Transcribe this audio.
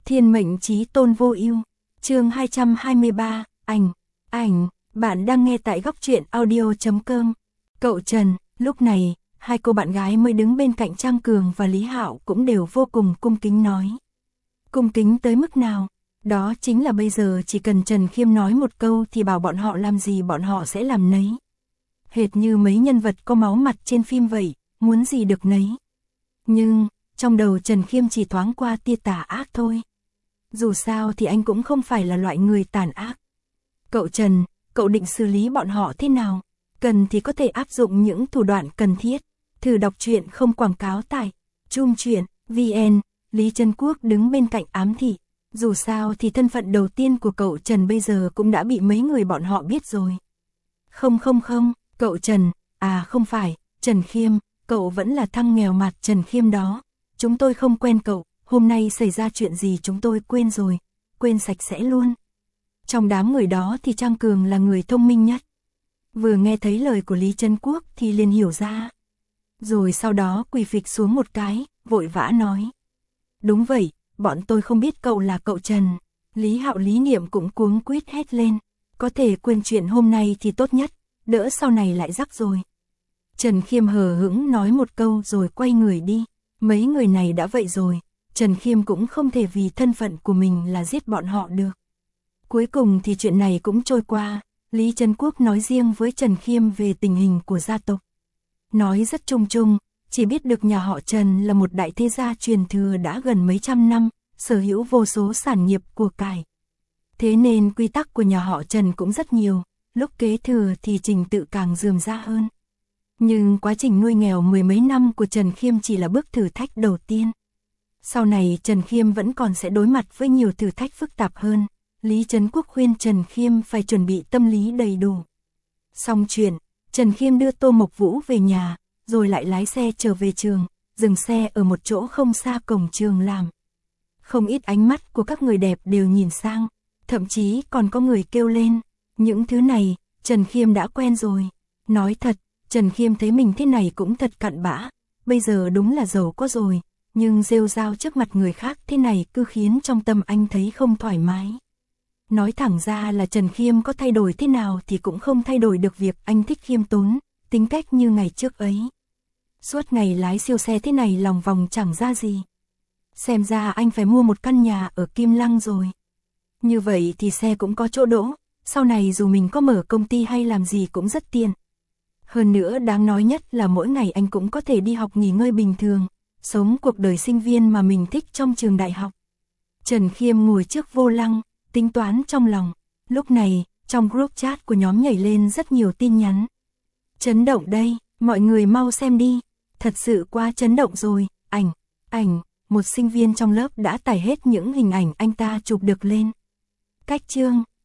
Thiên mệnh chí tôn vô ưu. Chương 223, ảnh, bạn đang nghe tại góc truyện audio.com. Cậu Trần, lúc này, hai cô bạn gái mới đứng bên cạnh Trang Cường và Lý Hạo cũng đều vô cùng cung kính nói. Cung kính tới mức nào? Đó chính là bây giờ chỉ cần Trần Khiêm nói một câu thì bảo bọn họ làm gì bọn họ sẽ làm nấy. Hệt như mấy nhân vật có máu mặt trên phim vậy, muốn gì được nấy. Nhưng, trong đầu Trần Khiêm chỉ thoáng qua tia tà ác thôi. Dù sao thì anh cũng không phải là loại người tàn ác. Cậu Trần, cậu định xử lý bọn họ thế nào? Cần thì có thể áp dụng những thủ đoạn cần thiết. Thử đọc truyện không quảng cáo tại Chum Truyện, VN. Lý Trân Quốc đứng bên cạnh ám thị. Dù sao thì thân phận đầu tiên của cậu Trần bây giờ cũng đã bị mấy người bọn họ biết rồi. Không, cậu Trần, à không phải, Trần Khiêm, cậu vẫn là thằng nghèo mặt Trần Khiêm đó. Chúng tôi không quen cậu, hôm nay xảy ra chuyện gì chúng tôi quên rồi, quên sạch sẽ luôn. Trong đám người đó thì Trang Cường là người thông minh nhất. Vừa nghe thấy lời của Lý Trân Quốc thì liền hiểu ra. Rồi sau đó quỳ phịch xuống một cái, vội vã nói. Đúng vậy, bọn tôi không biết cậu là cậu Trần. Lý Hạo Lý Niệm cũng cuống quýt hét lên. Có thể quên chuyện hôm nay thì tốt nhất, đỡ sau này lại rắc rồi. Trần Khiêm hờ hững nói một câu rồi quay người đi. Mấy người này đã vậy rồi, Trần Khiêm cũng không thể vì thân phận của mình là giết bọn họ được. Cuối cùng thì chuyện này cũng trôi qua, Lý Trân Quốc nói riêng với Trần Khiêm về tình hình của gia tộc. Nói rất chung chung, chỉ biết được nhà họ Trần là một đại thế gia truyền thừa đã gần mấy trăm năm, sở hữu vô số sản nghiệp của cải. Thế nên quy tắc của nhà họ Trần cũng rất nhiều, lúc kế thừa thì trình tự càng rườm rà hơn. Nhưng quá trình nuôi nghèo mười mấy năm của Trần Khiêm chỉ là bước thử thách đầu tiên. Sau này Trần Khiêm vẫn còn sẽ đối mặt với nhiều thử thách phức tạp hơn. Lý Trân Quốc khuyên Trần Khiêm phải chuẩn bị tâm lý đầy đủ. Xong chuyện, Trần Khiêm đưa Tô Mộc Vũ về nhà, rồi lại lái xe trở về trường, dừng xe ở một chỗ không xa cổng trường làm. Không ít ánh mắt của các người đẹp đều nhìn sang, thậm chí còn có người kêu lên. Những thứ này, Trần Khiêm đã quen rồi. Nói thật, Trần Khiêm thấy mình thế này cũng thật cặn bã, bây giờ đúng là giàu có rồi, nhưng rêu rao trước mặt người khác thế này cứ khiến trong tâm anh thấy không thoải mái. Nói thẳng ra là Trần Khiêm có thay đổi thế nào thì cũng không thay đổi được việc anh thích khiêm tốn, tính cách như ngày trước ấy. Suốt ngày lái siêu xe thế này lòng vòng chẳng ra gì. Xem ra anh phải mua một căn nhà ở Kim Lăng rồi. Như vậy thì xe cũng có chỗ đỗ, sau này dù mình có mở công ty hay làm gì cũng rất tiện. Hơn nữa đáng nói nhất là mỗi ngày anh cũng có thể đi học nghỉ ngơi bình thường, sống cuộc đời sinh viên mà mình thích trong trường đại học. Trần Khiêm ngồi trước vô lăng, tính toán trong lòng. Lúc này, trong group chat của nhóm nhảy lên rất nhiều tin nhắn. Chấn động đây, mọi người mau xem đi. Thật sự quá chấn động rồi, ảnh, một sinh viên trong lớp đã tải hết những hình ảnh anh ta chụp được lên. Cách chương,